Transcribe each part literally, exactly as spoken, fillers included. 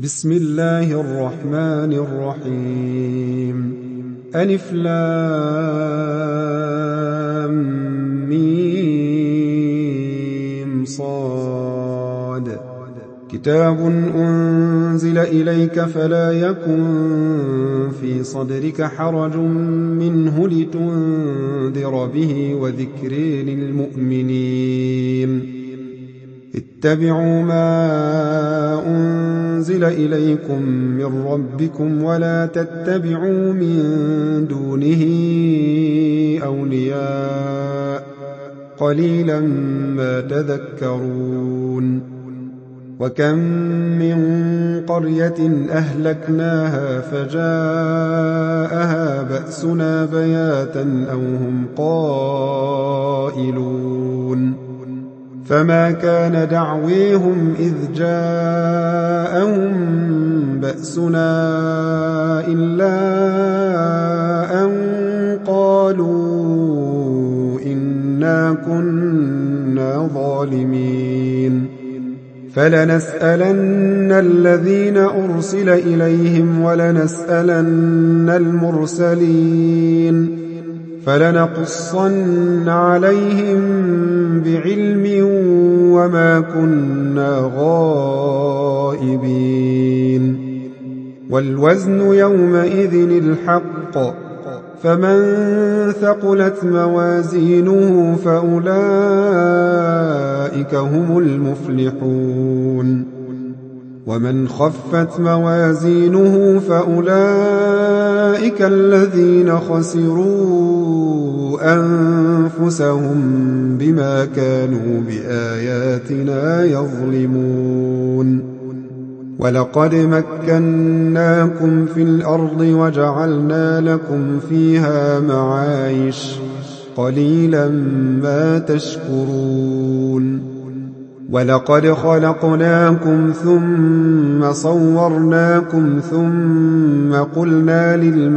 بسم الله الرحمن الرحيم ألف لام ميم صاد كتاب أنزل إليك فلا يكن في صدرك حرج منه لتنذر به وذكر للمؤمنين اتبعوا ما أنزل إليكم من ربكم ولا تتبعوا من دونه أولياء قليلا ما تذكرون وكم من قرية أهلكناها فجاءها بأسنا بياتا أو هم قائلون فما كان دعويهم إذ جاءهم بأسنا إلا أن قالوا إنا كنا ظالمين فلنسألن الذين أرسل إليهم ولنسألن المرسلين فلنقصن عليهم بعلم وما كنا غائبين والوزن يومئذ الحق فمن ثقلت موازينه فأولئك هم المفلحون ومن خفت موازينه فأولئك الذين خسروا أنفسهم بما كانوا بآياتنا يظلمون ولقد مكناكم في الأرض وجعلنا لكم فيها معايش قليلا ما تشكرون ولقد خلقناكم ثم صورناكم ثم قلنا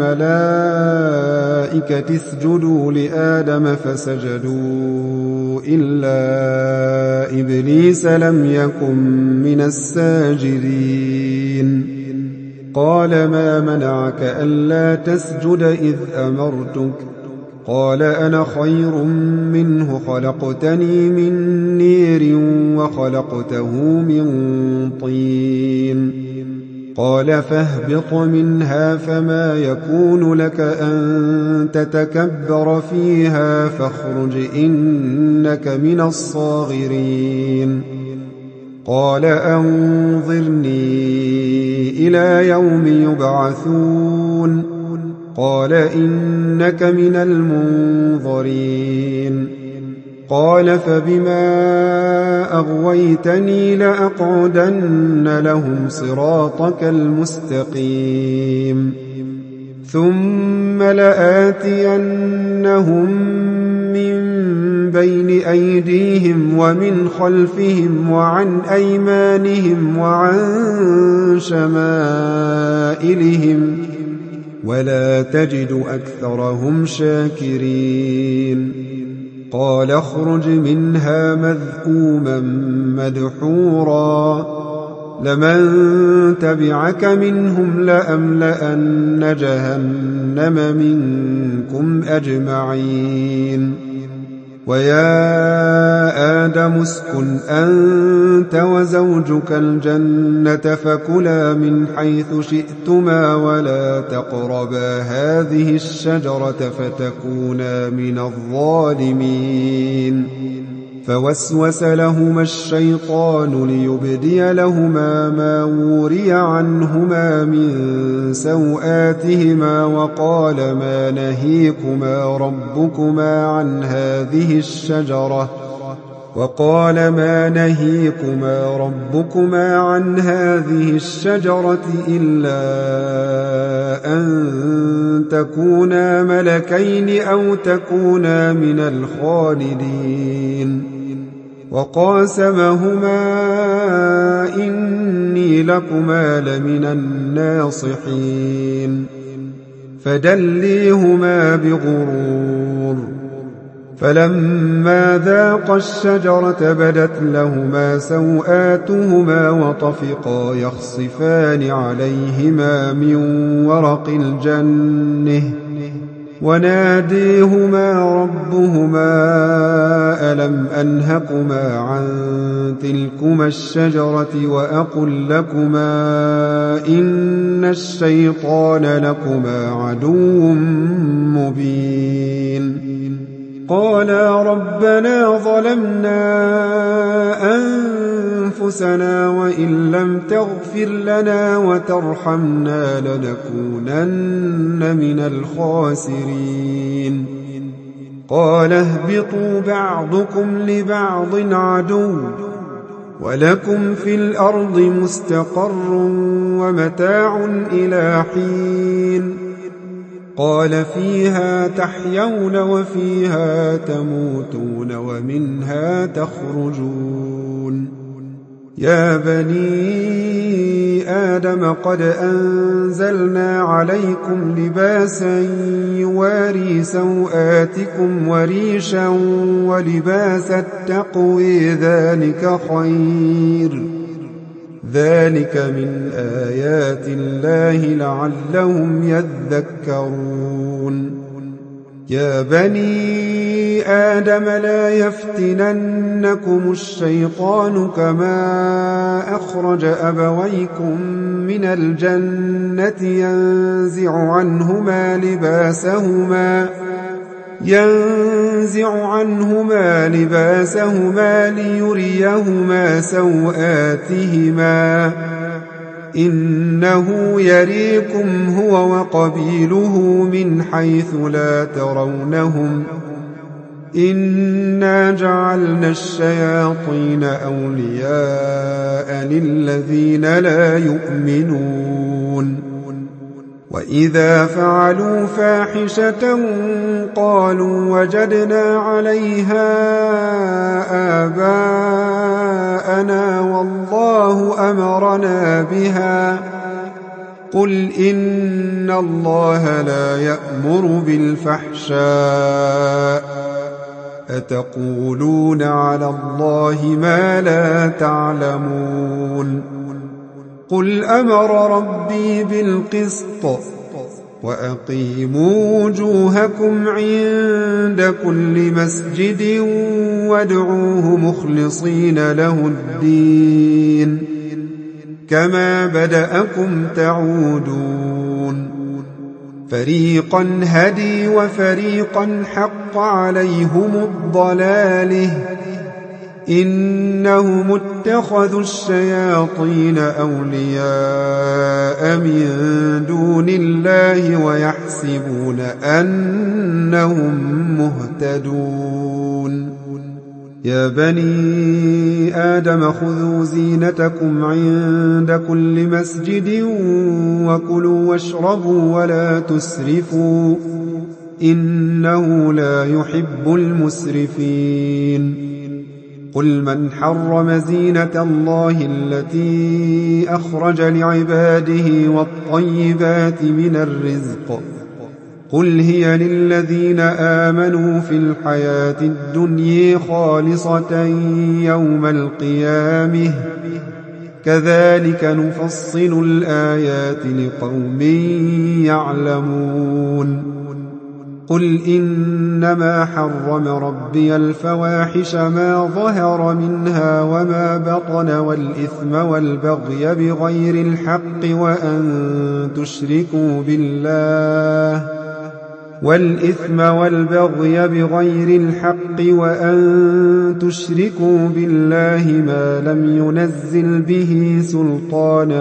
للملائكة اسجدوا لآدم فسجدوا إلا إبليس لم يكن من الساجدين قال ما منعك ألا تسجد إذ أمرتك قال أنا خير منه خلقتني من نير وخلقته من طين قال فاهبط منها فما يكون لك أن تتكبر فيها فاخرج إنك من الصاغرين قال أنظرني إلى يوم يبعثون قال إنك من المنظرين قال فبما أغويتني لأقعدن لهم صراطك المستقيم ثم لآتينهم من بين أيديهم ومن خلفهم وعن أيمانهم وعن شمائلهم ولا تجد أكثرهم شاكرين قال اخرج منها مذءوما مدحورا لمن تبعك منهم لأملأن جهنم منكم أجمعين ويا آدم اسكن أنت وزوجك الجنة فكلا من حيث شئتما ولا تقربا هذه الشجرة فتكونا من الظالمين فوسوس لهما الشيطان ليبدي لهما ما وري عنهما من سوآتهما وقال ما نهيكما ربكما عن هذه الشجرة وقال ما نهيكما ربكما عن هذه الشجرة إلا أن تكونا ملكين أو تكونا من الخالدين وقاسمهما إني لكما لمن الناصحين فدليهما بغرور فلما ذاقا الشجرة بدت لهما سوآتهما وطفقا يخصفان عليهما من ورق الجنة وناديهما ربهما ألم أنهكما عن تلكما الشجرة وأقل لكما إن الشيطان لكما عدو مبين قالا ربنا ظلمنا أنفسنا وإن لم تغفر لنا وترحمنا لنكونن من الخاسرين قال اهبطوا بعضكم لبعض عدو ولكم في الأرض مستقر ومتاع إلى حين قال فيها تحيون وفيها تموتون ومنها تخرجون يا بني آدم قد أنزلنا عليكم لباسا يواري سوآتكم وريشا ولباس التقوى ذلك خير ذلك من آيات الله لعلهم يذكرون يا بني آدم لا يفتننكم الشيطان كما أخرج أبويكم من الجنة ينزع عنهما لباسهما ينزع عنهما لباسهما ليريهما سوآتهما إنه يريكم هو وقبيله من حيث لا ترونهم إنا جعلنا الشياطين أولياء للذين لا يؤمنون وإذا فعلوا فاحشة قالوا وجدنا عليها آباءنا والله أمرنا بها قل إن الله لا يأمر بالفحشاء أتقولون على الله ما لا تعلمون قل أمر ربي بالقسط وأقيموا وجوهكم عند كل مسجد وادعوه مخلصين له الدين كما بدأكم تعودون فريقا هدي وفريقا حق عليهم الضلاله إنهم اتخذوا الشياطين أولياء من دون الله ويحسبون أنهم مهتدون يا بني آدم خذوا زينتكم عند كل مسجد وكلوا واشربوا ولا تسرفوا إنه لا يحب المسرفين قل من حرم زينة الله التي أخرج لعباده والطيبات من الرزق قل هي للذين آمنوا في الحياة الدنيا خالصة يوم القيامة كذلك نفصل الآيات لقوم يعلمون قل إنما حرم ربي الفواحش ما ظهر منها وما بطن والإثم والبغي بغير الحق وأن تشركوا بالله والإثم والبغي بغير الحق وأن تشركوا بالله ما لم ينزل به سلطانا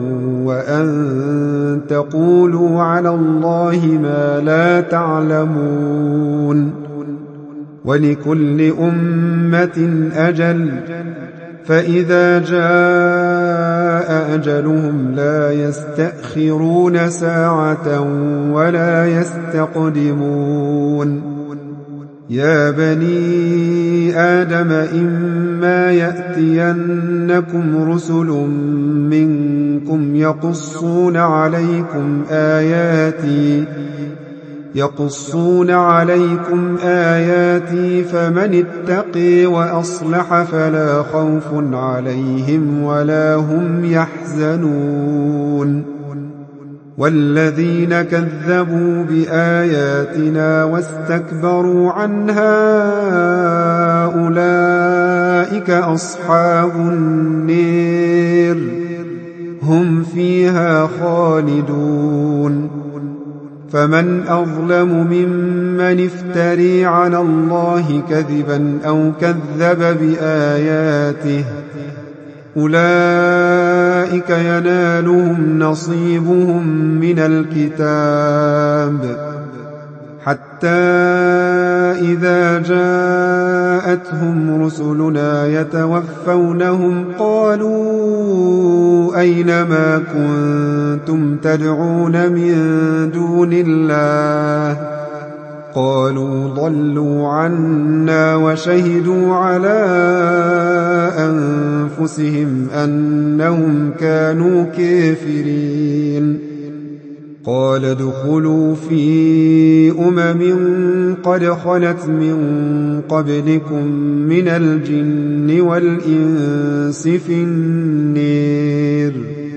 وأن تقولوا على الله ما لا تعلمون ولكل أمة أجل فإذا جاء أجلهم لا يستأخرون ساعة ولا يستقدمون يا بني آدم إما يأتينكم رسل منكم يقصون عليكم آياتي يقصون عليكم آياتي فمن اتقي وأصلح فلا خوف عليهم ولا هم يحزنون والذين كذبوا بآياتنا واستكبروا عنها أولئك أصحاب النير هم فيها خالدون فمن أظلم ممن افتري على الله كذبا أو كذب بآياته أولئك ينالهم نصيبهم من الكتاب حتى إذا جاءتهم رسلنا يتوفونهم قالوا أين ما كنتم تدعون من دون الله قالوا ضلوا عنا وشهدوا على أنفسهم أنهم كانوا كافرين قال ادخلوا في أمم قد خلت من قبلكم من الجن والإنس في النير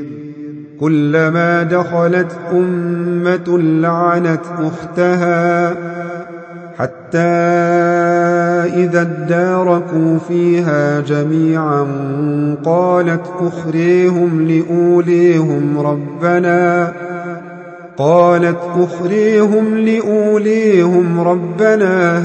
كلما دخلت أمة لعنت أختها حتى إذا اداركوا فيها جميعا قالت أخريهم لأوليهم ربنا قالت أخريهم لأوليهم ربنا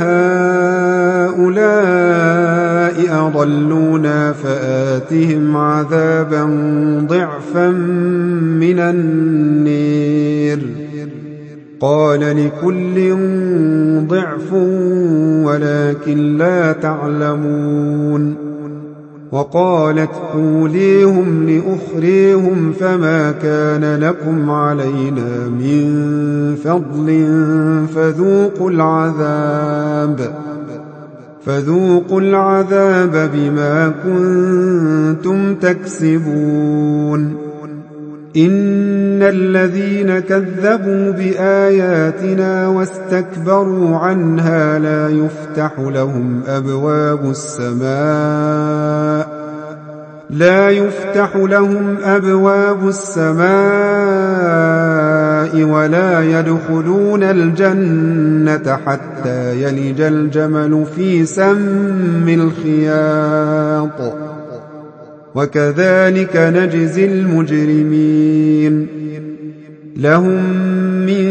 هؤلاء أضلونا فآتهم عذابا ضعفا من النير قال لكل ضعف ولكن لا تعلمون وقالت أوليهم لأخريهم فما كان لكم علينا من فضل فذوقوا العذاب فذوقوا العذاب بما كنتم تكسبون إن الذين كذبوا بآياتنا واستكبروا عنها لا يفتح لهم أبواب السماء لا يفتح لهم أبواب السماء ولا يدخلون الجنة حتى يلج الجمل في سم الخياط وكذلك نجزي المجرمين لهم من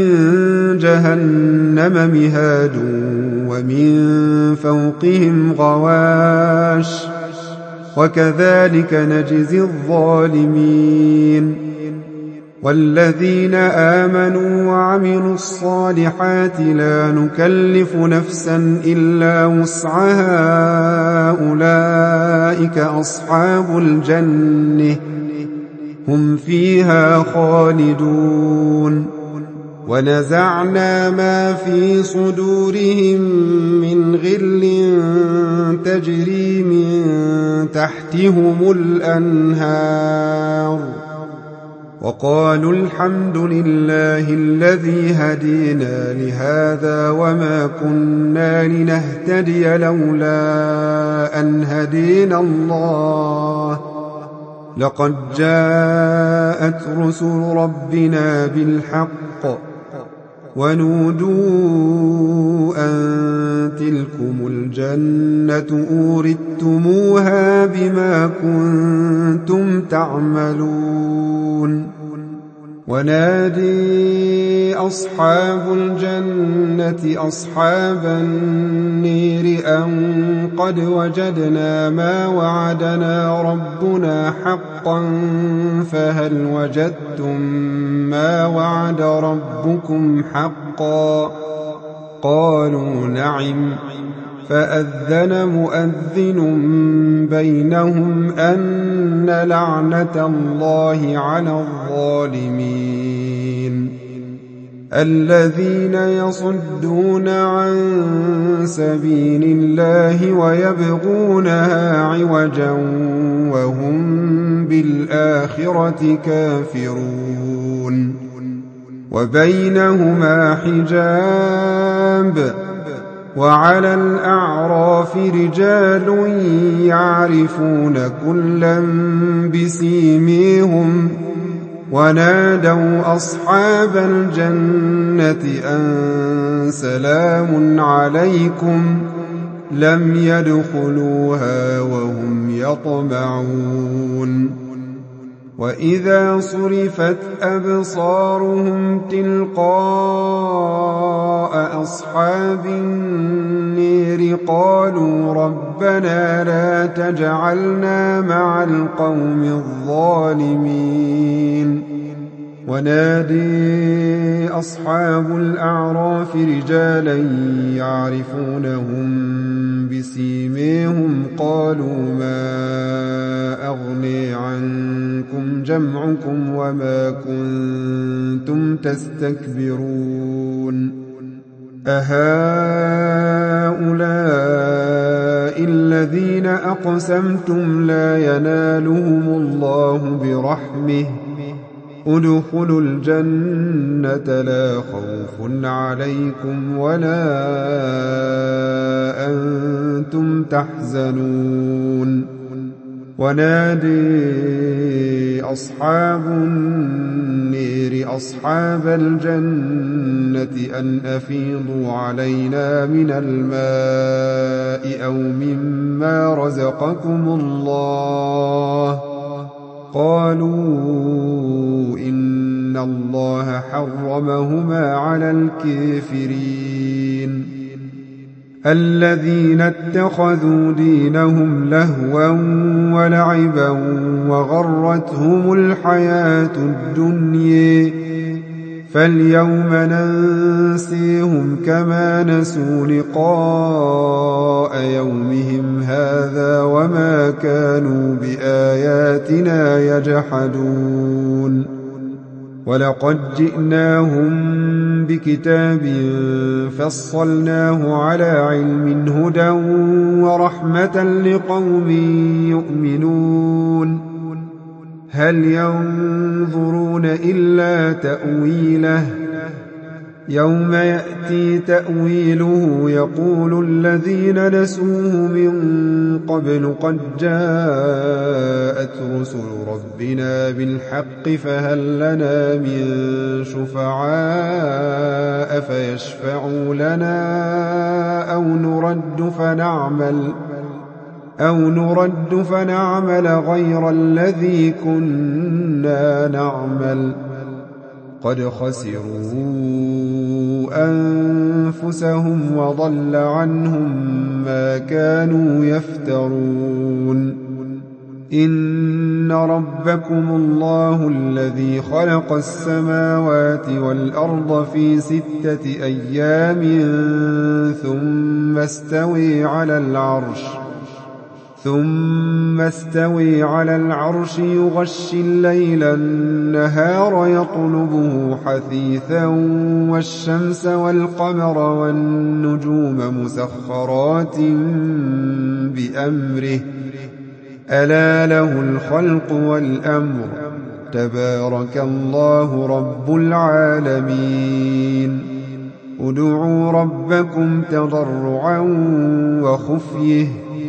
جهنم مهاد ومن فوقهم غواش وكذلك نجزي الظالمين والذين آمنوا وعملوا الصالحات لا نكلف نفسا إلا وسعها أولئك أصحاب الجنة هم فيها خالدون ونزعنا ما في صدورهم من غل تجري من تحتهم الأنهار وقالوا الحمد لله الذي هدينا لهذا وما كنا لنهتدي لولا أن هدينا الله لقد جاءت رسل ربنا بالحق ونودوا أن تلكم الجنة أورثتموها بما كنتم تعملون ونادي أصحاب الجنة أصحاب النير أن قد وجدنا ما وعدنا ربنا حقا فهل وجدتم ما وعد ربكم حقا قالوا نعم فأذن مؤذن بينهم أن لعنة الله على الظالمين الذين يصدون عن سبيل الله ويبغونها عوجا وهم بالآخرة كافرون وبينهما حجاب وعلى الأعراف رجال يعرفون كلا بسيميهم ونادوا أصحاب الجنة أن سلام عليكم لم يدخلوها وهم يطمعون وإذا صرفت أبصارهم تلقاء أصحاب النير قالوا ربنا لا تجعلنا مع القوم الظالمين ونادي أصحاب الأعراف رجالا يعرفونهم بسيميهم قالوا ما أغني عنكم جمعكم وما كنتم تستكبرون أهؤلاء الذين أقسمتم لا ينالهم الله برحمه ادخلوا الجنة لا خوف عليكم ولا أنتم تحزنون ونادي أصحاب النير أصحاب الجنة أن أفيضوا علينا من الماء أو مما رزقكم الله قالوا إن الله حرمهما على الكافرين الذين اتخذوا دينهم لهوا ولعبا وغرتهم الحياة الدنيا فاليوم ننسيهم كما نسوا لقاء يومهم هذا وما كانوا بآياتنا يجحدون ولقد جئناهم بكتاب فصلناه على علم هدى ورحمة لقوم يؤمنون هل ينظرون إلا تأويله يوم يأتي تأويله يقول الذين نسوه من قبل قد جاءت رسل ربنا بالحق فهل لنا من شفعاء فيشفعوا لنا أو نرد فنعمل أو نرد فنعمل غير الذي كنا نعمل قد خسروا أنفسهم وضل عنهم ما كانوا يفترون إن ربكم الله الذي خلق السماوات والأرض في ستة أيام ثم استوي على العرش ثم استوي على العرش يغشي الليل النهار يطلبه حثيثا والشمس والقمر والنجوم مسخرات بأمره ألا له الخلق والأمر تبارك الله رب العالمين ادعوا ربكم تضرعا وخفيه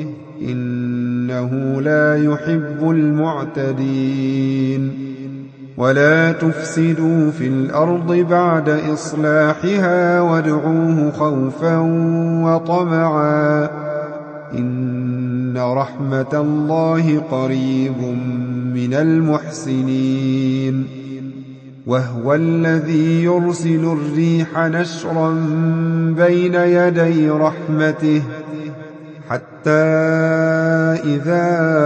إنه لا يحب المعتدين ولا تفسدوا في الأرض بعد إصلاحها وادعوه خوفا وطمعا إن رحمة الله قريب من المحسنين وهو الذي يرسل الريح نشرا بين يدي رحمته حتى إذا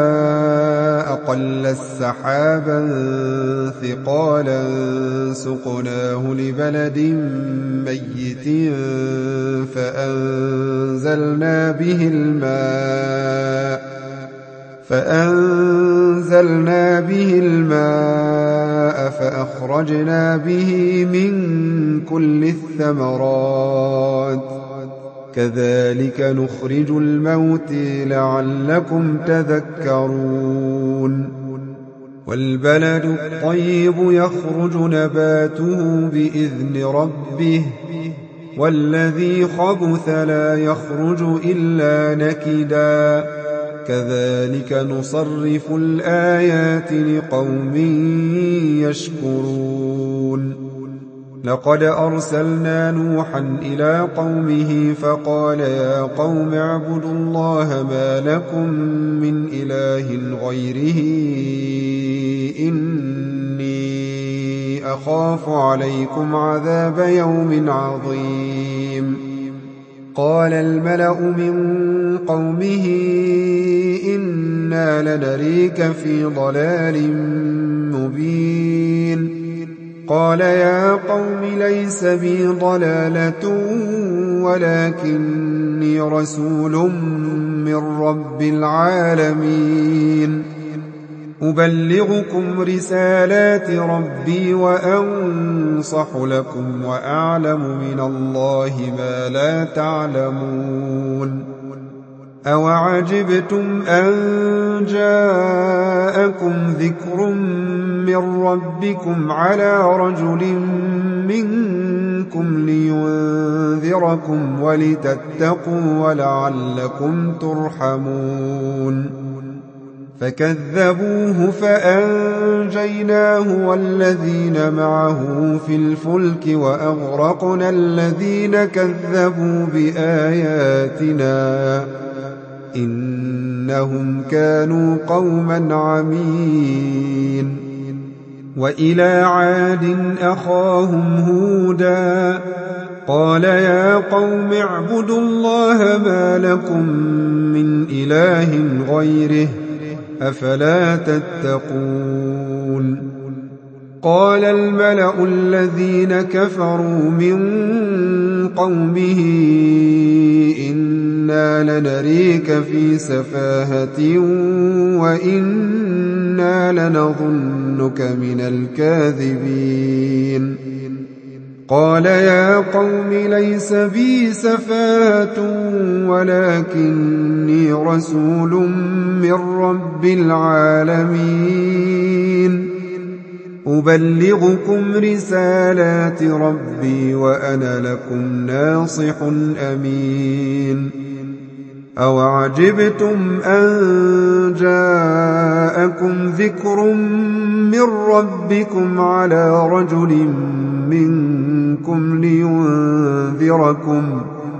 أقل السحابا ثقالا سقناه لبلد ميت فأنزلنا به الماء فأنزلنا به الماء فأخرجنا به من كل الثمرات كذلك نخرج الموتى لعلكم تذكرون والبلد الطيب يخرج نباته بإذن ربه والذي خبث لا يخرج إلا نكدا كذلك نصرف الآيات لقوم يشكرون لقد أرسلنا نوحا إلى قومه فقال يا قوم اعبدوا الله ما لكم من إله غيره إني أخاف عليكم عذاب يوم عظيم قال الملأ من قومه إنا لنريك في ضلال مبين قال يا قوم ليس بي ضلالة ولكني رسول من رب العالمين أبلغكم رسالات ربي وأنصح لكم وأعلم من الله ما لا تعلمون أوعجبتم أن جاءكم ذكر من ربكم على رجل منكم لينذركم ولتتقوا ولعلكم ترحمون فكذبوه فأنجيناه والذين معه في الفلك وأغرقنا الذين كذبوا بآياتنا إنهم كانوا قوما عمين وإلى عاد أخاهم هودا قال يا قوم اعبدوا الله ما لكم من إله غيره أفلا تتقون قال الملأ الذين كفروا من قومه إنا لنريك في سفاهة وإنا لنظنك من الكاذبين قال يا قوم ليس بي سفاهة ولكني رسول من رب العالمين أبلغكم رسالات ربي وأنا لكم ناصح أمين أوعجبتم أن جاءكم ذكر من ربكم على رجل منكم لينذركم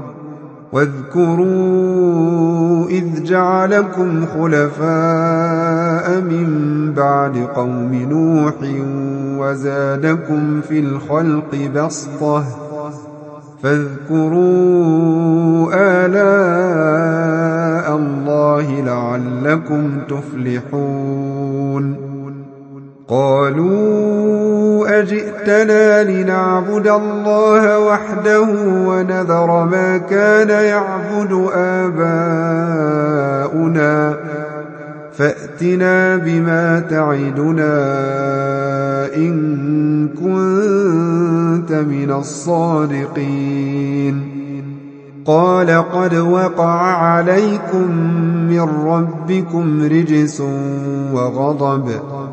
واذكروا إذ جعلكم خلفاء من بعد قوم نوح وزادكم في الخلق بسطة فاذكروا آلاء الله لعلكم تفلحون قالوا أجئتنا لنعبد الله وحده ونذر ما كان يعبد آباؤنا فأتنا بما تعدنا إن كنت من الصادقين قال قد وقع عليكم من ربكم رجس وغضب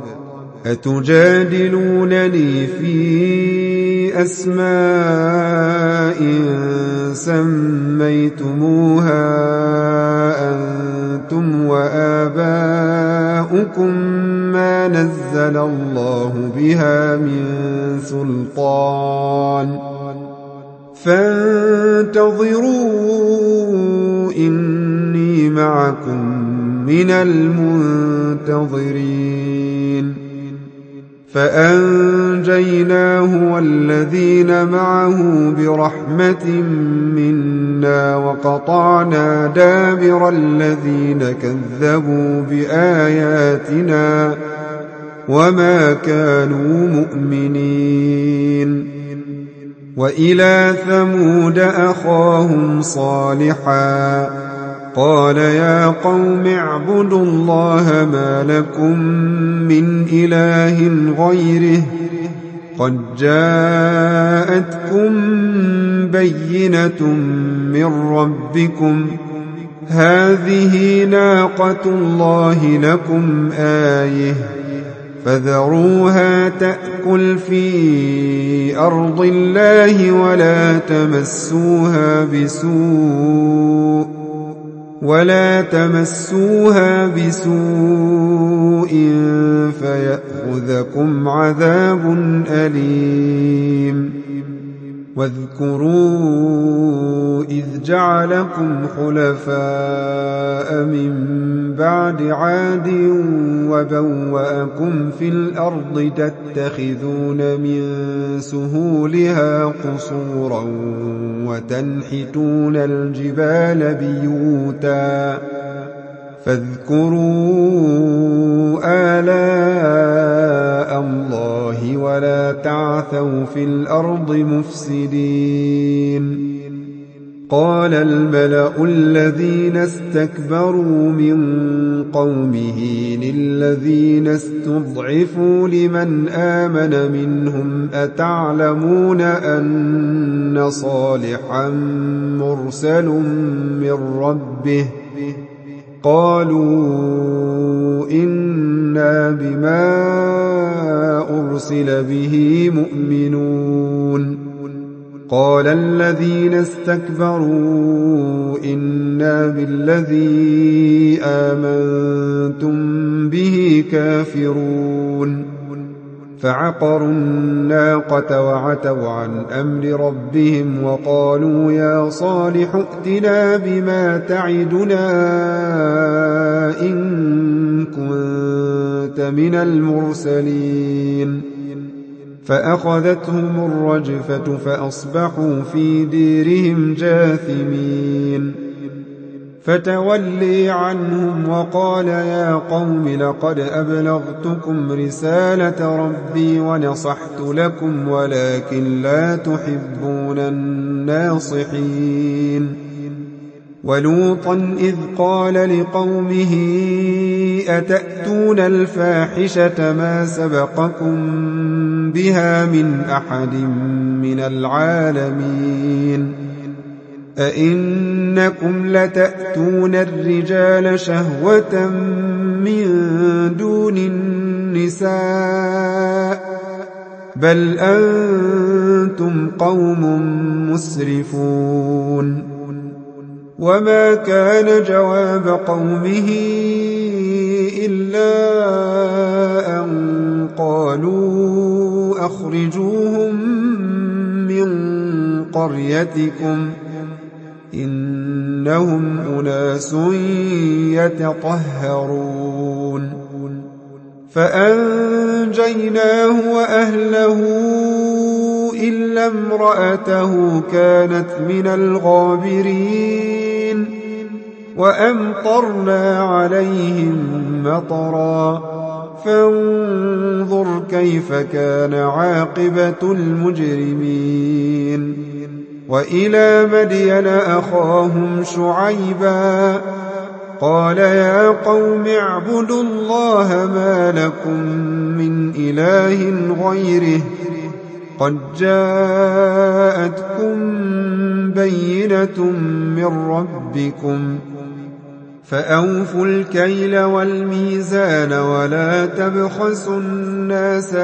أتجادلونني في أسماء سميتموها أنتم وآباؤكم ما نزل الله بها من سلطان فانتظروا إني معكم من المنتظرين فأنجيناه والذين معه برحمة منا وقطعنا دابر الذين كذبوا بآياتنا وما كانوا مؤمنين وإلى ثمود أخاهم صالحا قال يا قوم اعبدوا الله ما لكم من إله غيره قد جاءتكم بينة من ربكم هذه ناقة الله لكم آية فذروها تأكل في أرض الله ولا تمسوها بسوء ولا تمسوها بسوء فيأخذكم عذاب أليم واذكروا إذ جعلكم خلفاء من بعد عاد وبوأكم في الأرض تتخذون من سهولها قصورا وتنحتون الجبال بيوتا فاذكروا آلاء الله ولا تعثوا في الأرض مفسدين قال الملأ الذين استكبروا من قومه للذين استضعفوا لمن آمن منهم أتعلمون أن صالحا مرسل من ربه قالوا إنا بما أرسل به مؤمنون قال الذين استكبروا إنا بالذي آمنتم به كافرون فعقروا الناقة وعتوا عن أمر ربهم وقالوا يا صالح ائتنا بما تعدنا إن كنت من المرسلين فأخذتهم الرجفة فأصبحوا في ديرهم جاثمين فتولي عنهم وقال يا قوم لقد أبلغتكم رسالة ربي ونصحت لكم ولكن لا تحبون الناصحين ولوطا إذ قال لقومه أتأتون الفاحشة ما سبقكم بها من أحد من العالمين أئنكم لتأتون الرجال شهوة من دون النساء بل أنتم قوم مسرفون وما كان جواب قومه إلا أن قالوا أخرجوهم من قريتكم إنهم أناس يتطهرون فأنجيناه وأهله إلا امرأته كانت من الغابرين وأمطرنا عليهم مطرا فانظر كيف كان عاقبة المجرمين وإلى مدين أخاهم شعيبا قال يا قوم اعبدوا الله ما لكم من إله غيره قد جاءتكم بينة من ربكم فأوفوا الكيل والميزان ولا تبخسوا الناس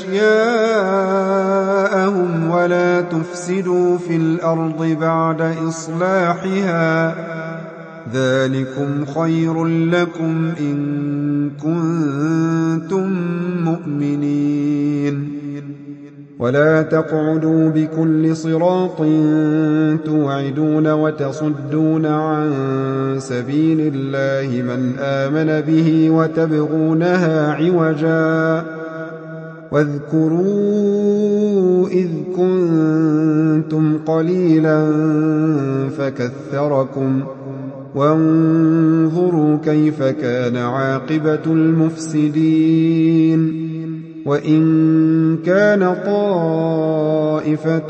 أشياءهم ولا تفسدوا في الأرض بعد إصلاحها ذلكم خير لكم إن كنتم مؤمنين ولا تقعدوا بكل صراط توعدون وتصدون عن سبيل الله من آمن به وتبغونها عوجا واذكروا إذ كنتم قليلا فكثركم وانظروا كيف كان عاقبة المفسدين وإن كان طائفة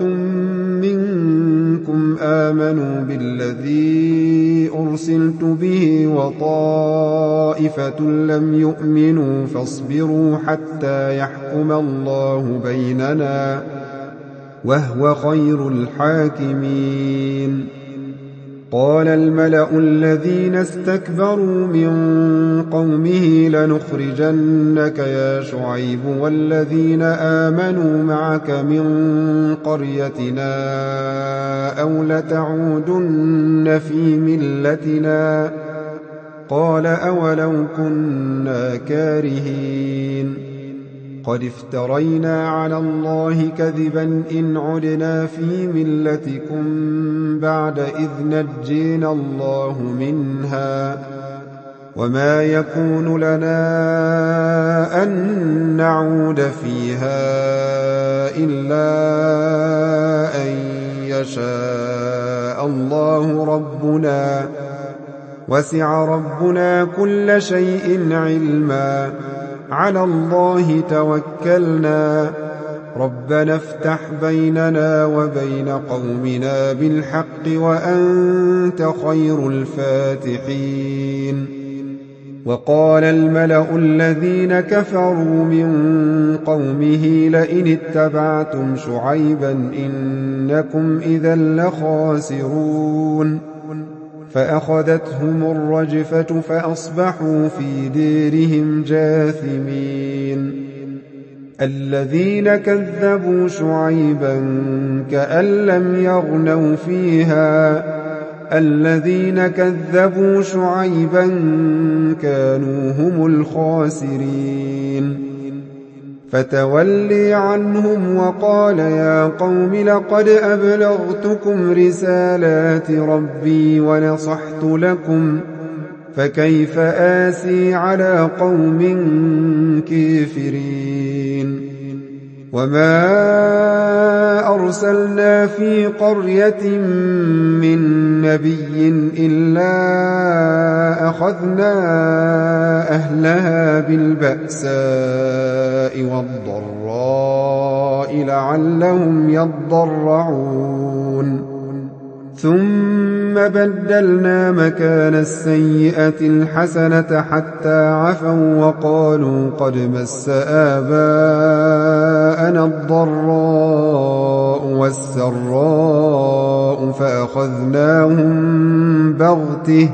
منكم آمنوا بالذي أرسلت به وطائفة لم يؤمنوا فاصبروا حتى يحكم الله بيننا وهو خير الحاكمين قال الملأ الذين استكبروا من قومه لنخرجنك يا شعيب والذين آمنوا معك من قريتنا أو لتعودن في ملتنا قال أولو كنا كارهين قد افترينا على الله كذبا إن عدنا في ملتكم بعد إذ نجينا الله منها وما يكون لنا أن نعود فيها إلا أن يشاء الله ربنا وسع ربنا كل شيء علما على الله توكلنا ربنا افتح بيننا وبين قومنا بالحق وأنت خير الفاتحين وقال الملأ الذين كفروا من قومه لئن اتبعتم شعيبا إنكم إذا لخاسرون فأخذتهم الرجفة فأصبحوا في ديرهم جاثمين الذين كذبوا شعيبا كأن لم يغنوا فيها الذين كذبوا شعيبا كانوا هم الخاسرين فتولي عنهم وقال يا قوم لقد أبلغتكم رسالات ربي ونصحت لكم فكيف آسي على قوم كافرين وما أرسلنا في قرية من نبي إلا أخذنا أهلها بالبأساء والضراء لعلهم يضرعون ثم بدلنا مكان السيئة الحسنة حتى عفوا وقالوا قد مس آباءنا الضراء والسراء فأخذناهم بغتة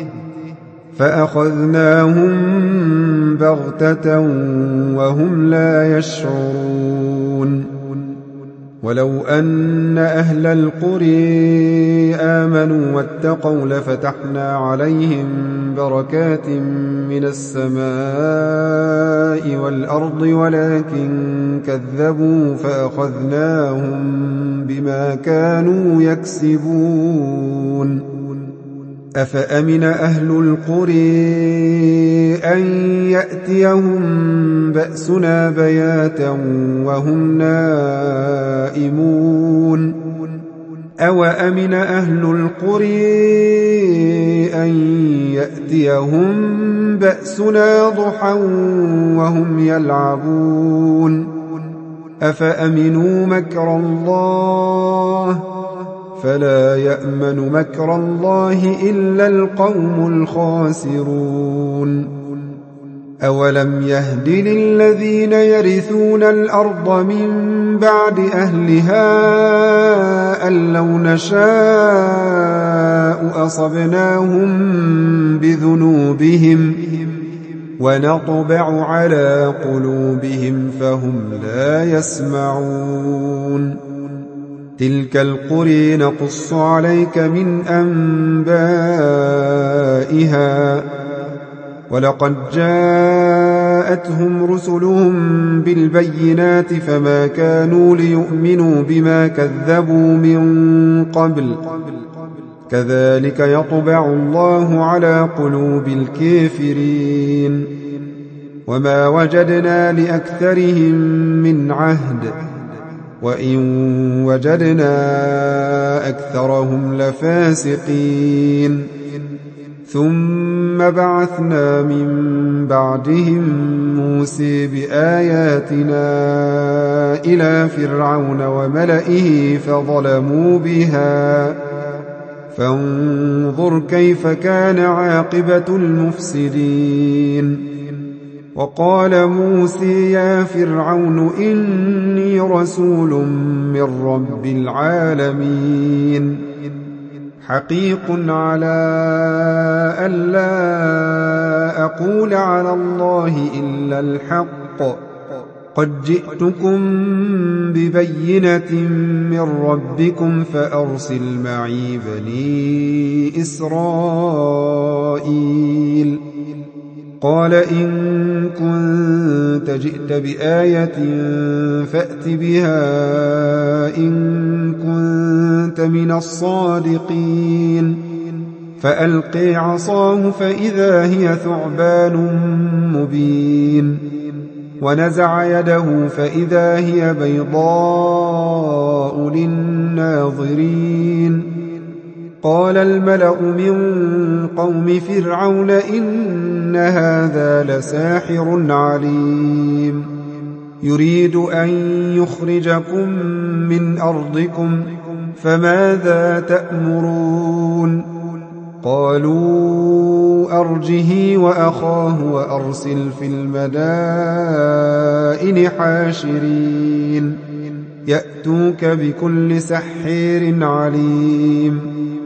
فأخذناهم بغتة وهم لا يشعرون ولو أن أهل القرى آمنوا واتقوا لفتحنا عليهم بركات من السماء والأرض ولكن كذبوا فأخذناهم بما كانوا يكسبون أفأمن أهل القرى أن يأتيهم بأسنا بياتا وهم نائمون أوأمن أهل القرى أن يأتيهم بأسنا ضحى وهم يلعبون أفأمنوا مكر الله فلا يأمن مكر الله إلا القوم الخاسرون أولم يهد للذين يرثون الأرض من بعد أهلها أن لو نشاء أصبناهم بذنوبهم ونطبع على قلوبهم فهم لا يسمعون تلك القرى نقص عليك من أنبائها ولقد جاءتهم رسلهم بالبينات فما كانوا ليؤمنوا بما كذبوا من قبل كذلك يطبع الله على قلوب الكافرين وما وجدنا لأكثرهم من عهد وإن وجدنا أكثرهم لفاسقين ثم بعثنا من بعدهم موسى بآياتنا إلى فرعون وملئه فظلموا بها فانظر كيف كان عاقبة المفسدين وقال موسى يا فرعون إني رسول من رب العالمين حقيق على ألا أقول على الله إلا الحق قد جئتكم ببينة من ربكم فأرسل معي بني إسرائيل قال إن كنت جئت بآية فأت بها إن كنت من الصادقين فألقي عصاه فإذا هي ثعبان مبين ونزع يده فإذا هي بيضاء للناظرين قال الملأ من قوم فرعون إن هذا لساحر عليم يريد أن يخرجكم من أرضكم فماذا تأمرون قالوا أرجه وأخاه وأرسل في المدائن حاشرين يأتوك بكل سحير عليم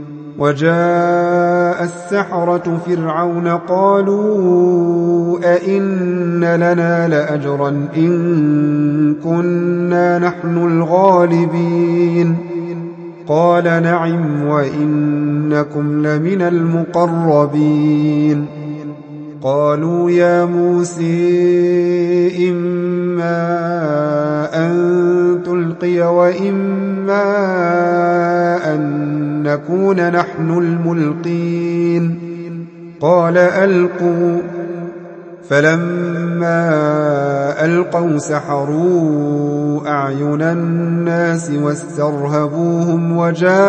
وجاء السحرة فرعون قالوا أئن لنا لأجرا إن كنا نحن الغالبين قال نعم وإنكم لمن المقربين قالوا يا موسى إما أن تلقي وإما أن نكون نحن الملقين قال ألقوا فلما ألقوا سحروا أعين الناس واسترهبوهم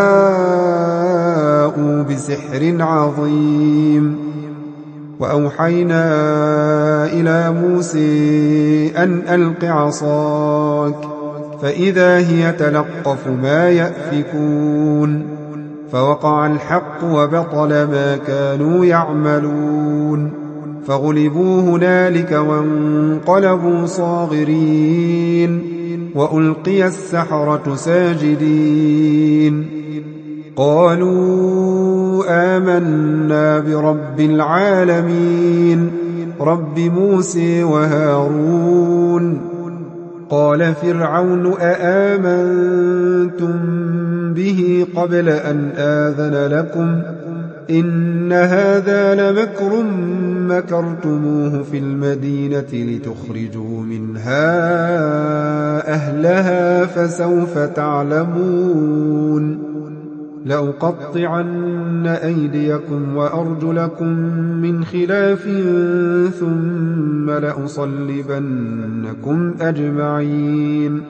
وجاءوا بسحر عظيم وأوحينا إلى موسى أن ألق عصاك فإذا هي تلقف ما يأفكون فوقع الحق وبطل ما كانوا يعملون فغلبوا هنالك وانقلبوا صاغرين وألقي السحرة ساجدين قالوا آمنا برب العالمين رب موسى وهارون قال فرعون أآمنتم به قبل أن آذن لكم إن هذا لمكر مكرتموه في المدينة لتخرجوا منها أهلها فسوف تعلمون لأقطعن أيديكم وأرجلكم من خلاف ثم لأصلبنكم أجمعين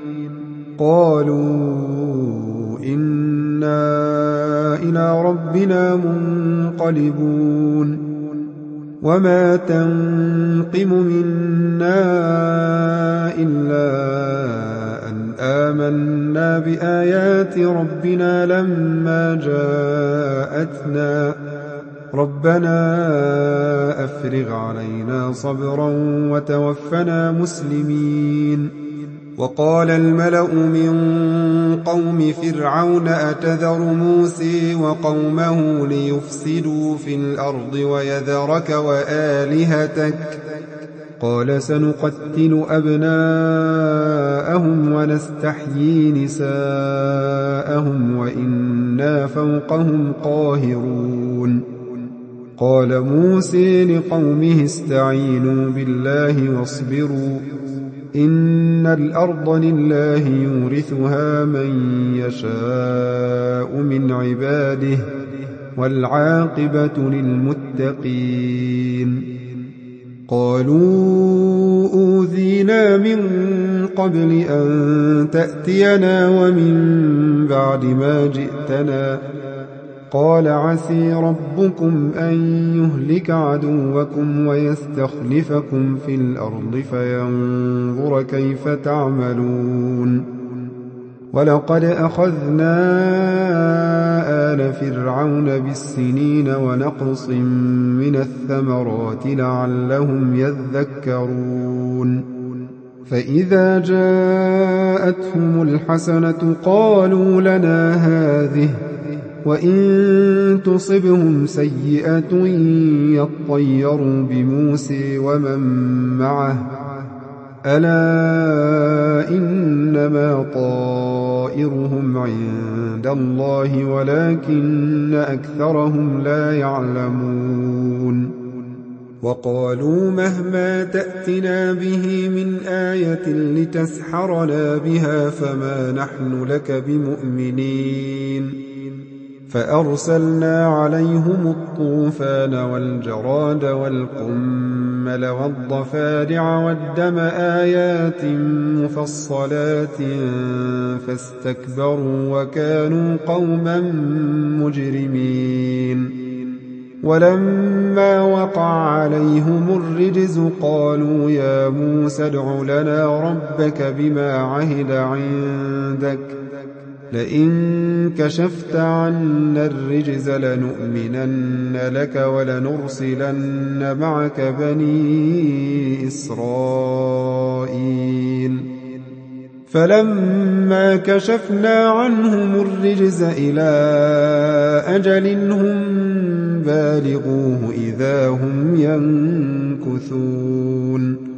قالوا إنا إلى ربنا منقلبون وما تنقم منا إلا أن آمنا بآيات ربنا لما جاءتنا ربنا أفرغ علينا صبرا وتوفنا مسلمين وقال الملأ من قوم فرعون أتذر موسى وقومه ليفسدوا في الأرض ويذرك وآلهتك قال سنقتل أبناءهم ونستحيي نساءهم وإنا فوقهم قاهرون قال موسى لقومه استعينوا بالله واصبروا إن الأرض لله يورثها من يشاء من عباده والعاقبة للمتقين قالوا أوذينا من قبل أن تأتينا ومن بعد ما جئتنا قال عسي ربكم أن يهلك عدوكم ويستخلفكم في الأرض فينظر كيف تعملون ولقد أخذنا آل فرعون بالسنين ونقص من الثمرات لعلهم يذكرون فإذا جاءتهم الحسنة قالوا لنا هذه وإن تصبهم سيئة يطيروا بموسى ومن معه ألا إنما طائرهم عند الله ولكن أكثرهم لا يعلمون وقالوا مهما تأتنا به من آية لتسحرنا بها فما نحن لك بمؤمنين فأرسلنا عليهم الطوفان والجراد والقمل والضفادع والدم آيات مفصلات فاستكبروا وكانوا قوما مجرمين ولما وقع عليهم الرجز قالوا يا موسى ادع لنا ربك بما عهد عندك لئن كشفت عنا الرجز لنؤمنن لك ولنرسلن معك بني إسرائيل فلما كشفنا عنهم الرجز إلى أجل هم بالغوه إذا هم ينكثون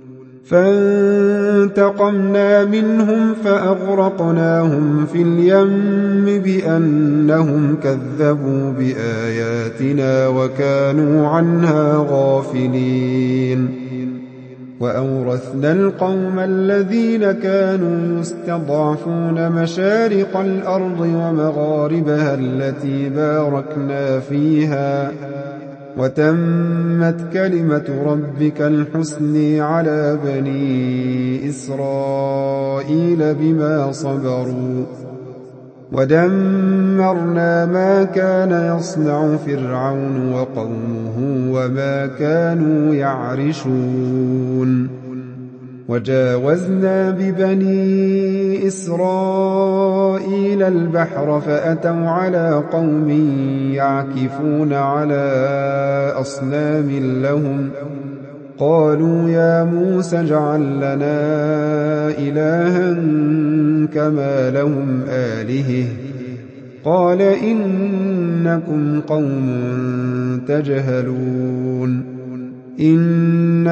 فانتقمنا منهم فأغرقناهم في اليم بأنهم كذبوا بآياتنا وكانوا عنها غافلين وأورثنا القوم الذين كانوا يستضعفون مشارق الأرض ومغاربها التي باركنا فيها وتمت كلمة ربك الحسن على بني إسرائيل بما صبروا ودمرنا ما كان يصنع فرعون وقومه وما كانوا يعرشون وجاوزنا ببني إسرائيل البحر فأتوا على قوم يعكفون على أصنام لهم قالوا يا موسى اجعل لنا إلها كما لهم آلهة قال إنكم قوم تجهلون إن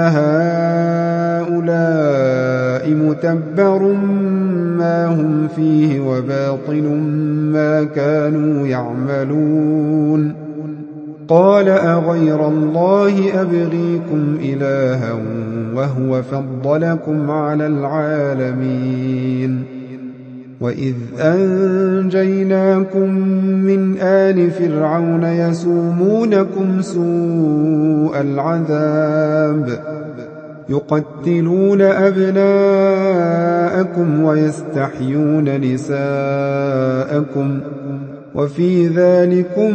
هؤلاء متبر ما هم فيه وباطل ما كانوا يعملون قال أغير الله أبغيكم إلها وهو فضلكم على العالمين وإذ أنجيناكم من آل فرعون يسومونكم سوء العذاب يقتلون أبناءكم ويستحيون نساءكم وفي ذلكم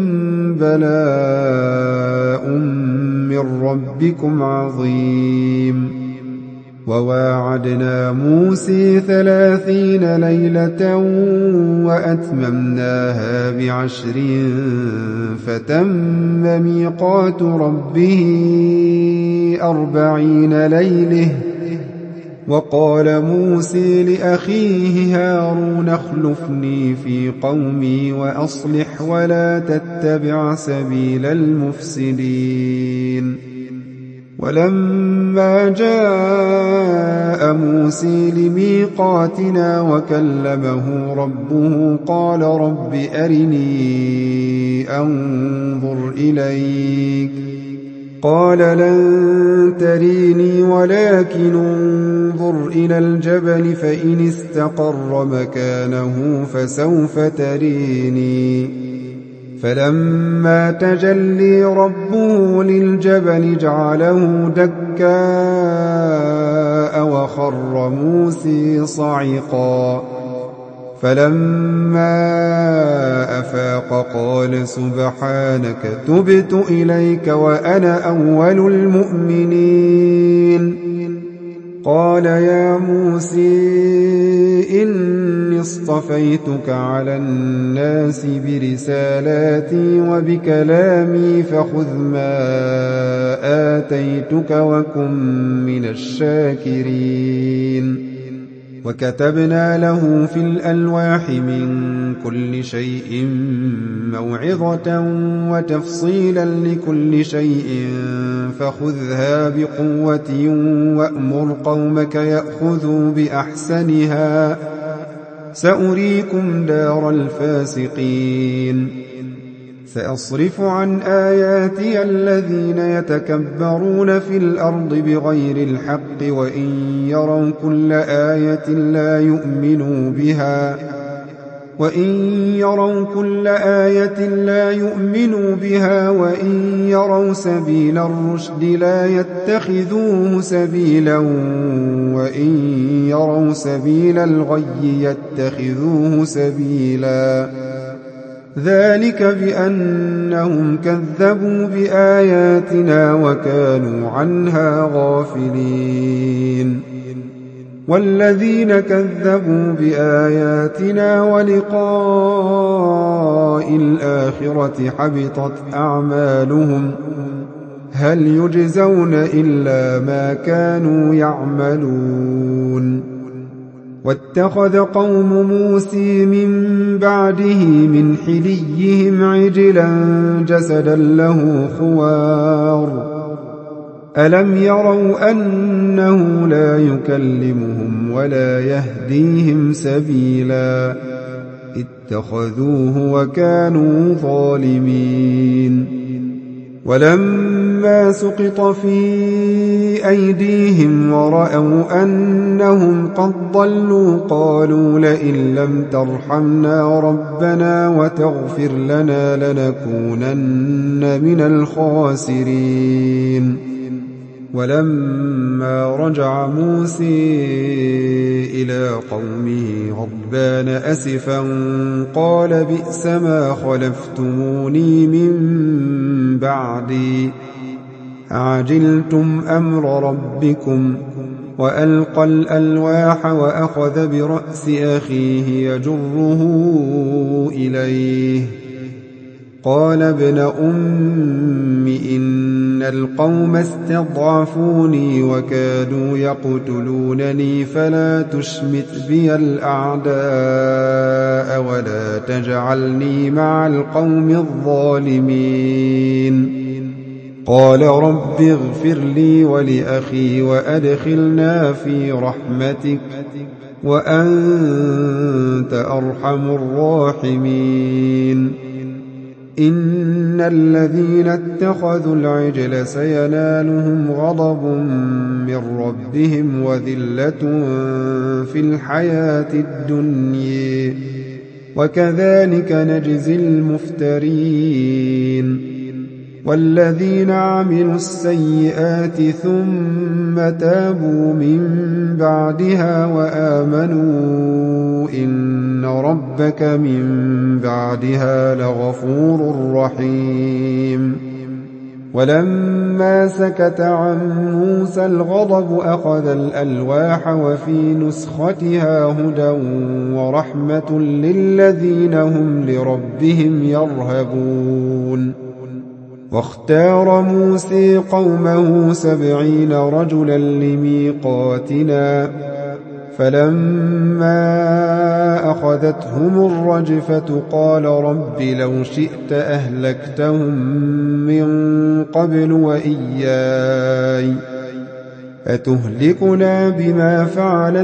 بلاء من ربكم عظيم وواعدنا موسى ثلاثين ليلة وأتممناها بعشر فتم ميقات ربه أربعين ليلة وقال موسى لأخيه هارون اخلفني في قومي وأصلح ولا تتبع سبيل المفسدين ولما جاء موسى لميقاتنا وكلمه ربه قال رب أرني أنظر إليك قال لن تريني ولكن انظر إلى الجبل فإن استقر مكانه فسوف تريني فلما تجلي ربه للجبل جعله دكاء وخر موسى صعقا فلما أفاق قال سبحانك تبت إليك وأنا أول المؤمنين قال يا موسى إني اصطفيتك على الناس برسالاتي وبكلامي فخذ ما آتيتك وكن من الشاكرين وكتبنا له في الألواح من كل شيء موعظة وتفصيلا لكل شيء فخذها بقوة وأمر قومك يأخذوا بأحسنها سأريكم دار الفاسقين سأصرف عن آياتي الذين يتكبرون في الأرض بغير الحق وإن يروا كل آية لا يؤمنوا بها وإن يروا كل آية لا يؤمنوا بها وإن يروا سبيل الرشد لا يتخذوه سبيلا وإن يروا سبيل الغي يتخذوه سبيلا ذلك بأنهم كذبوا بآياتنا وكانوا عنها غافلين والذين كذبوا بآياتنا ولقاء الآخرة حبطت أعمالهم هل يجزون إلا ما كانوا يعملون واتخذ قوم موسى من بعده من حليهم عجلا جسدا له خوار ألم يروا أنه لا يكلمهم ولا يهديهم سبيلا اتخذوه وكانوا ظالمين ولما سقط في أيديهم ورأوا أنهم قد ضلوا قالوا لئن لم ترحمنا ربنا وتغفر لنا لنكونن من الخاسرين ولما رجع موسى إلى قومه غضبان أسفا قال بئس ما خلفتموني من بعدي عجلتم أمر ربكم وألقى الألواح وأخذ برأس أخيه يجره إليه قال ابن أم إن القوم استضعفوني وكادوا يقتلونني فلا تشمت بي الأعداء ولا تجعلني مع القوم الظالمين قال رب اغفر لي ولأخي وأدخلنا في رحمتك وأنت أرحم الراحمين إن الذين اتخذوا العجل سينالهم غضب من ربهم وذلة في الحياة الدنيا وكذلك نجزي المفترين والذين عملوا السيئات ثم تابوا من بعدها وآمنوا إن ربك من بعدها لغفور رحيم ولما سكت عن موسى الغضب أخذ الألواح وفي نسختها هدى ورحمة للذين هم لربهم يرهبون واختار موسى قومه سبعين رجلا لميقاتنا فلما أخذتهم الرجفة قال رب لو شئت أهلكتهم من قبل وإياي أتهلكنا بما فعل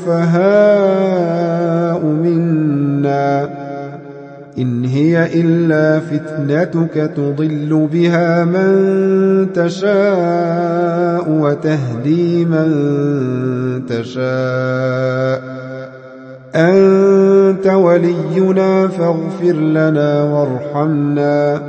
السفهاء منا إن هي إلا فتنتك تضل بها من تشاء وتهدي من تشاء أنت ولينا فاغفر لنا وارحمنا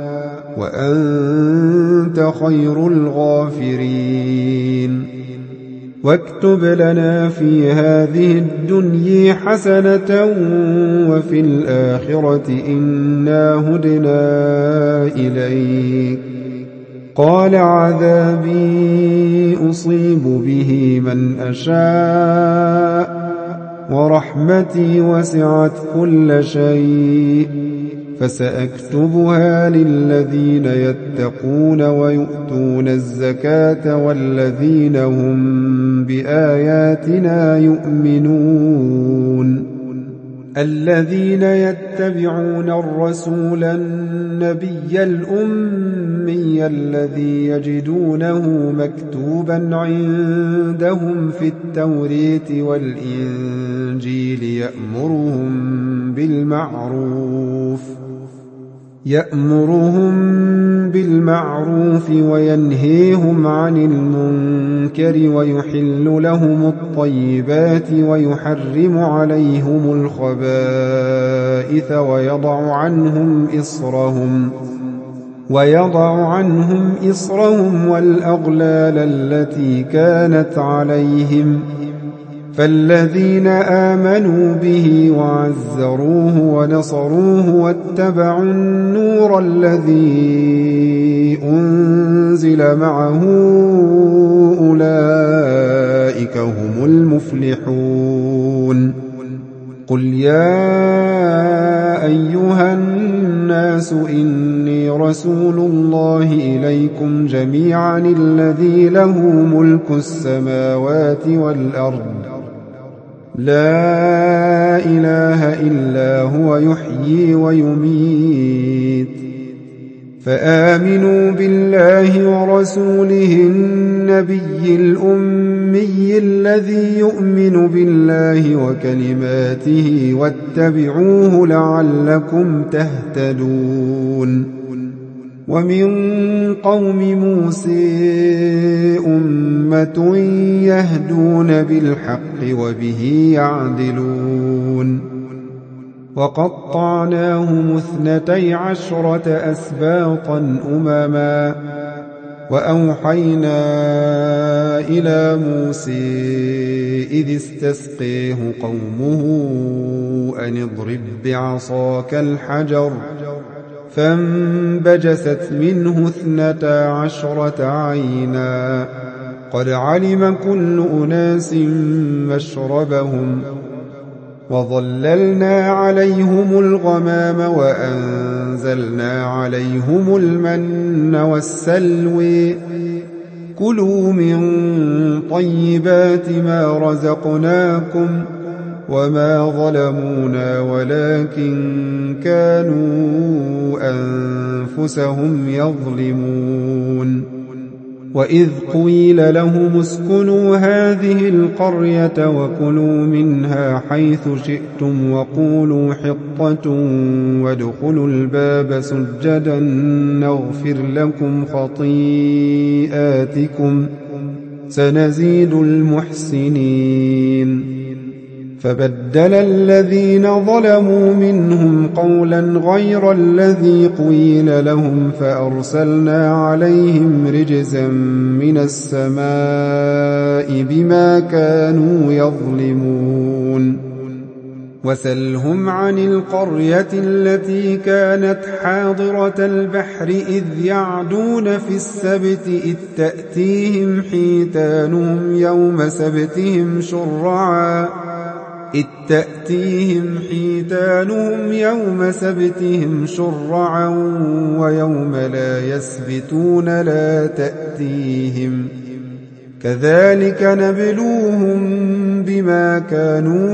وأنت خير الغافرين واكتب لنا في هذه الدنيا حسنة وفي الآخرة إنا هدنا إليك قال عذابي أصيب به من أشاء ورحمتي وسعت كل شيء فسأكتبها للذين يتقون ويؤتون الزكاة والذين هم بآياتنا يؤمنون الذين يتبعون الرسول النبي الأمي الذي يجدونه مكتوبا عندهم في التوريت والإنجيل يأمرهم بالمعروف يأمرهم بالمعروف وينهيهم عن المنكر ويحل لهم الطيبات ويحرم عليهم الخبائث ويضع عنهم إصرهم ويضع عنهم إصرهم والأغلال التي كانت عليهم فالذين آمنوا به وعزروه ونصروه واتبعوا النور الذي أنزل معه أولئك هم المفلحون قل يا أيها الناس إني رسول الله إليكم جميعا الذي له ملك السماوات والأرض لا إله إلا هو يحيي ويميت فآمنوا بالله ورسوله النبي الأمي الذي يؤمن بالله وكلماته واتبعوه لعلكم تهتدون ومن قوم موسى أمة يهدون بالحق وبه يعدلون وقطعناهم اثنتي عشرة أسباطا أمما وأوحينا إلى موسى إذ استسقيه قومه أن اضرب بعصاك الحجر فانبجست منه اثنتا عشرة عينا قد علم كل أناس مشربهم وظللنا عليهم الغمام وأنزلنا عليهم المن والسلوى كلوا من طيبات ما رزقناكم وما ظلمونا ولكن كانوا أنفسهم يظلمون وإذ قيل لهم اسكنوا هذه القرية وكلوا منها حيث شئتم وقولوا حطة وادخلوا الباب سجدا نغفر لكم خطيئاتكم سنزيد المحسنين فبدل الذين ظلموا منهم قولا غير الذي قيل لهم فأرسلنا عليهم رجزا من السماء بما كانوا يظلمون وسلهم عن القرية التي كانت حاضرة البحر إذ يعدون في السبت إذ تأتيهم حيتانهم يوم سبتهم شرعا إذ تأتيهم حيتانهم يوم سبتهم شرعا ويوم لا يسبتون لا تأتيهم كذلك نبلوهم بما كانوا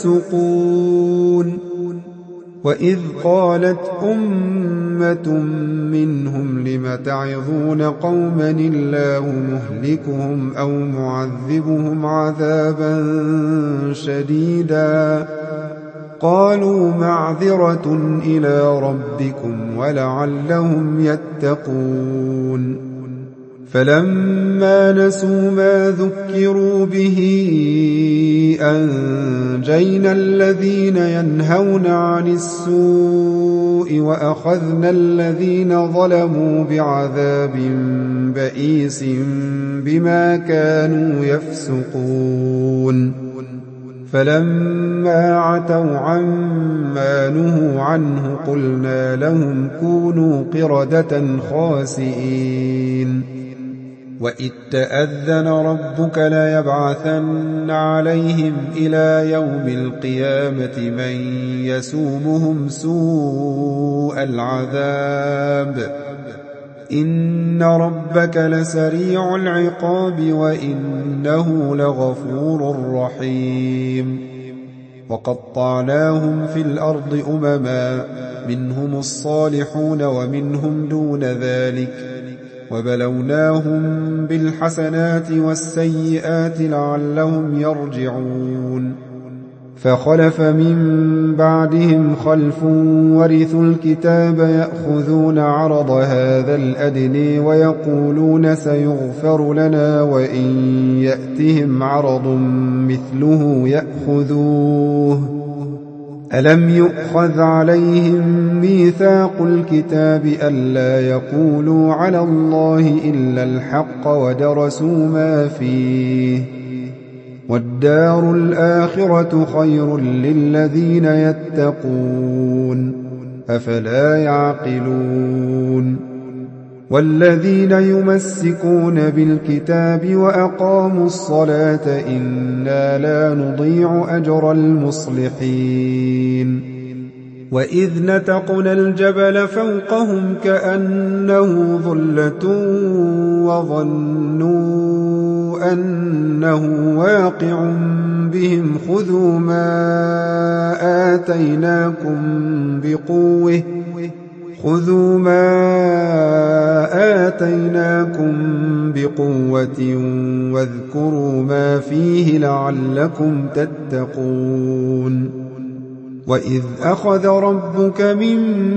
يفسقون وإذ قالت أمة منهم لم تعظون قوما الله مهلكهم أو معذبهم عذابا شديدا قالوا معذرة إلى ربكم ولعلهم يتقون فلما نسوا ما ذكروا به أنجينا الذين ينهون عن السوء وأخذنا الذين ظلموا بعذاب بئيس بما كانوا يفسقون فلما عتوا عما نهوا عنه قلنا لهم كونوا قردة خاسئين وإذ تأذن ربك ليبعثن عليهم إلى يوم القيامة من يسومهم سوء العذاب إن ربك لسريع العقاب وإنه لغفور رحيم وقطعناهم في الأرض أمما منهم الصالحون ومنهم دون ذلك وبلوناهم بالحسنات والسيئات لعلهم يرجعون فخلف من بعدهم خلف ورثوا الكتاب يأخذون عرض هذا الأدنى ويقولون سيغفر لنا وإن يأتهم عرض مثله يأخذوه ألم يؤخذ عليهم ميثاق الكتاب ألا يقولوا على الله إلا الحق ودرسوا ما فيه والدار الآخرة خير للذين يتقون أفلا يعقلون والذين يمسكون بالكتاب وأقاموا الصلاة إنا لا نضيع أجر المصلحين وإذ نتقنا الجبل فوقهم كأنه ظلة وظنوا أنه واقع بهم خذوا ما آتيناكم بقوة خذوا ما آتيناكم بقوة واذكروا ما فيه لعلكم تتقون وإذ أخذ ربك من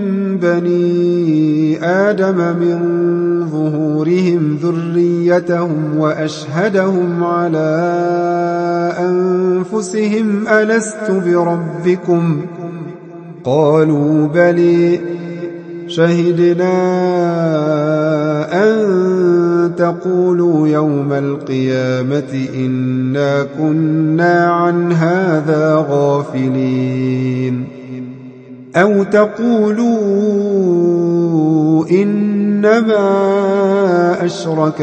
بني آدم من ظهورهم ذريتهم وأشهدهم على أنفسهم ألست بربكم قالوا بلى شهدنا أن تقولوا يوم القيامة إنا كنا عن هذا غافلين أو تقولوا إنما أشرك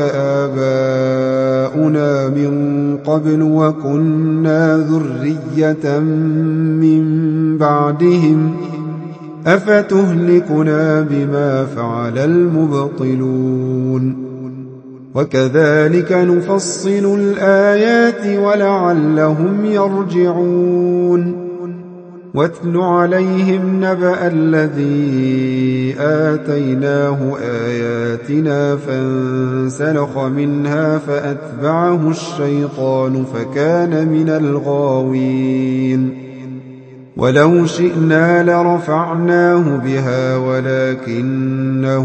آباؤنا من قبل وكنا ذرية من بعدهم أفتهلكنا بما فعل المبطلون وكذلك نفصل الآيات ولعلهم يرجعون واتل عليهم نبأ الذي آتيناه آياتنا فانسلخ منها فأتبعه الشيطان فكان من الغاوين ولو شئنا لرفعناه بها ولكنه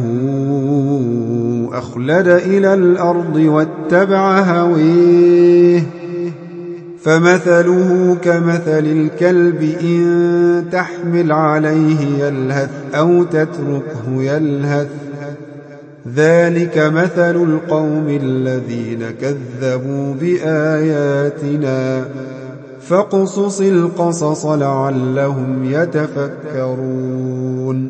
أخلد إلى الأرض واتبع هويه فمثله كمثل الكلب إن تحمل عليه يلهث أو تتركه يلهث ذلك مثل القوم الذين كذبوا بآياتنا فاقصص القصص لعلهم يتفكرون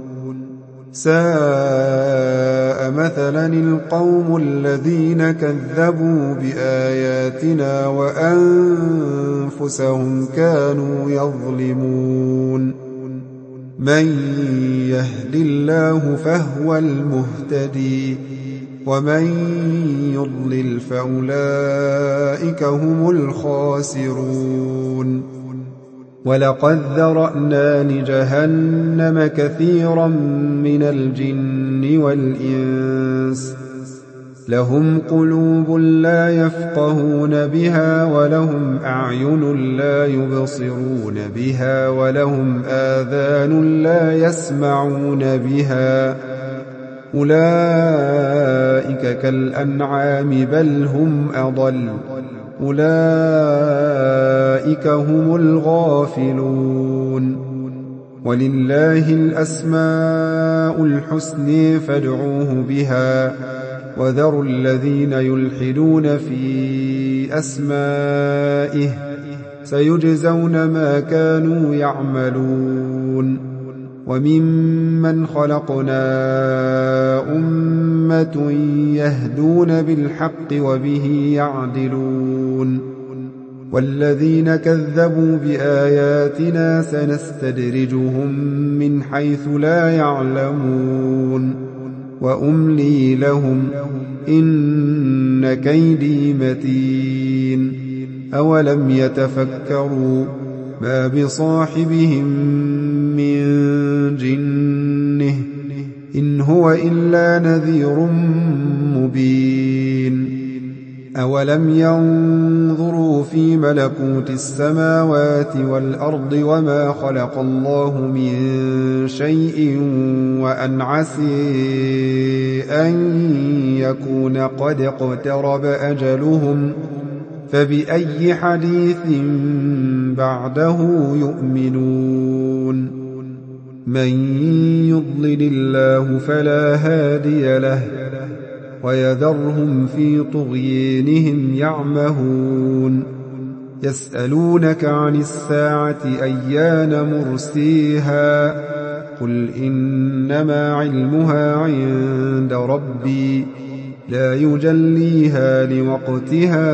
ساء مثلا القوم الذين كذبوا بآياتنا وأنفسهم كانوا يظلمون من يهد الله فهو المهتدي ومن يضلل فأولئك هم الخاسرون ولقد ذرأنا لجهنم كثيرا من الجن والإنس لهم قلوب لا يفقهون بها ولهم أعين لا يبصرون بها ولهم آذان لا يسمعون بها أولئك كالأنعام بل هم أضل أولئك هم الغافلون ولله الأسماء الحسنى فادعوه بها وذروا الذين يلحدون في أسمائه سيجزون ما كانوا يعملون وممن خلقنا أمة يهدون بالحق وبه يعدلون والذين كذبوا بآياتنا سنستدرجهم من حيث لا يعلمون وأملي لهم إن كيدي متين أولم يتفكروا ما بصاحبهم من جنة إن هو إلا نذير مبين أولم ينظروا في ملكوت السماوات والأرض وما خلق الله من شيء وأن عسي أن يكون قد اقترب أجلهم فبأي حديث بعده يؤمنون من يضلل الله فلا هادي له ويذرهم في طغيانهم يعمهون يسألونك عن الساعة أيان مرسيها قل إنما علمها عند ربي لا يجليها لوقتها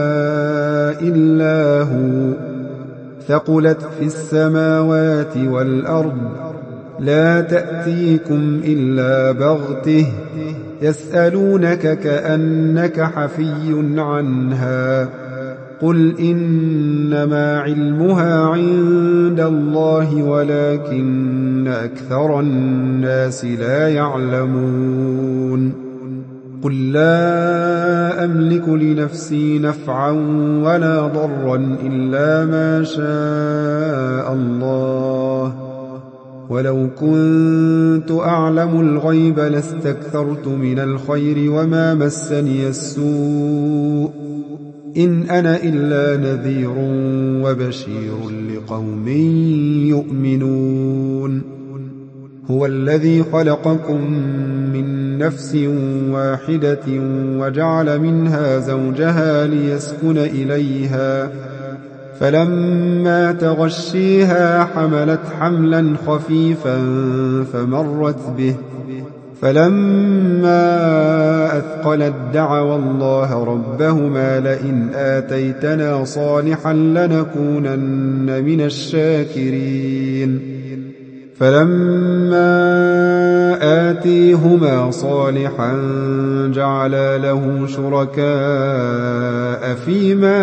إلا هو ثقلت في السماوات والأرض لا تأتيكم إلا بغته يسألونك كأنك حفي عنها قل إنما علمها عند الله ولكن أكثر الناس لا يعلمون قل لا أملك لنفسي نفعا ولا ضرا إلا ما شاء الله ولو كنت أعلم الغيب لاستكثرت من الخير وما مسني السوء إن أنا إلا نذير وبشير لقوم يؤمنون هو الذي خلقكم من نفس واحدة وجعل منها زوجها ليسكن إليها فلما تغشيها حملت حملا خفيفا فمرت به فلما أثقلت دعوا الله ربهما لئن آتيتنا صالحا لنكونن من الشاكرين فلما آتيهما صالحا جعلا له شركاء فيما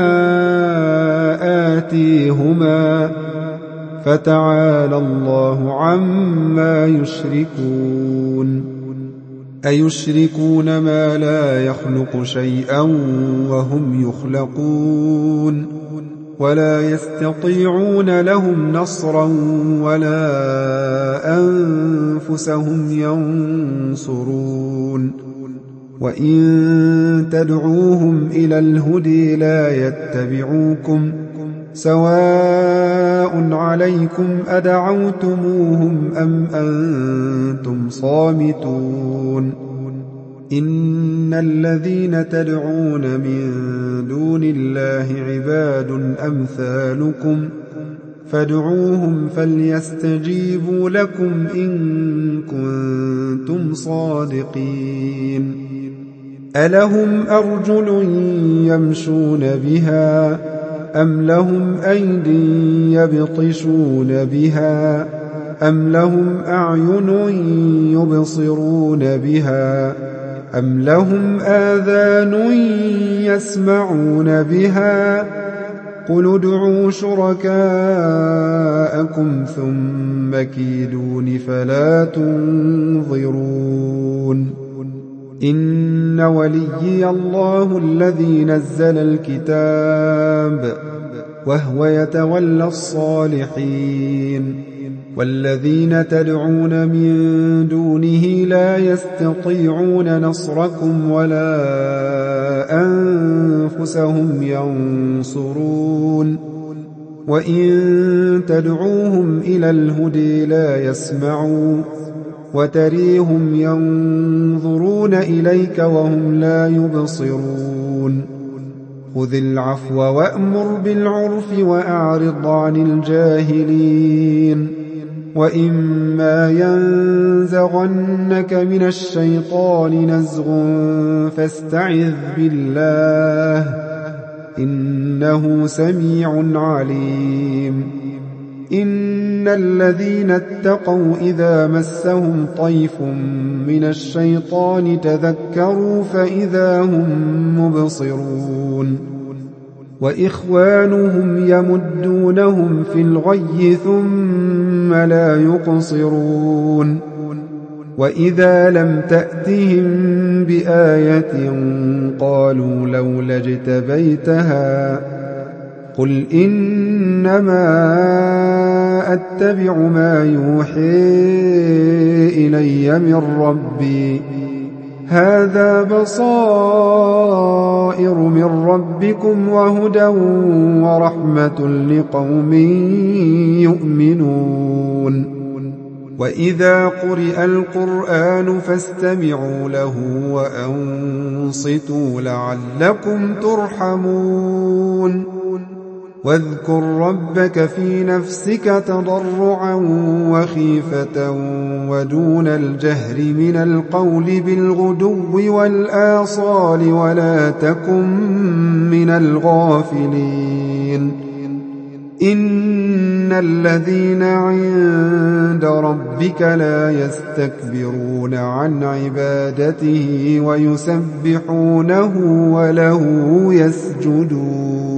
آتيهما فتعالى الله عما يشركون أيشركون ما لا يخلق شيئا وهم يخلقون ولا يستطيعون لهم نصرا ولا أنفسهم ينصرون وإن تدعوهم إلى الهدي لا يتبعوكم سواء عليكم أدعوتموهم أم أنتم صامتون إن الذين تدعون من دون الله عباد أمثالكم فادعوهم فليستجيبوا لكم إن كنتم صادقين ألهم أرجل يمشون بها أم لهم أيد يبطشون بها أم لهم أعين يبصرون بها أم لهم آذان يسمعون بها قل ادعوا شركاءكم ثم كيدون فلا تنظرون إن وليي الله الذي نزل الكتاب وهو يتولى الصالحين والذين تدعون من دونه لا يستطيعون نصركم ولا أنفسهم ينصرون وإن تدعوهم إلى الهدي لا يسمعوا وتريهم ينظرون إليك وهم لا يبصرون خذ العفو وأمر بالعرف وأعرض عن الجاهلين وإما ينزغنك من الشيطان نزغ فاستعذ بالله إنه سميع عليم إن الذين اتقوا إذا مسهم طيف من الشيطان تذكروا فإذا هم مبصرون وإخوانهم يمدونهم في الغي ثم لا يقصرون وإذا لم تأتهم بآية قالوا لولا اجتبيتها قل إنما أتبع ما يوحي إلي من ربي هذا بصائر من ربكم وهدى ورحمة لقوم يؤمنون وإذا قرئ القرآن فاستمعوا له وأنصتوا لعلكم ترحمون واذكر ربك في نفسك تضرعا وخيفة ودون الجهر من القول بالغدو والآصال ولا تكن من الغافلين إن الذين عند ربك لا يستكبرون عن عبادته ويسبحونه وله يسجدون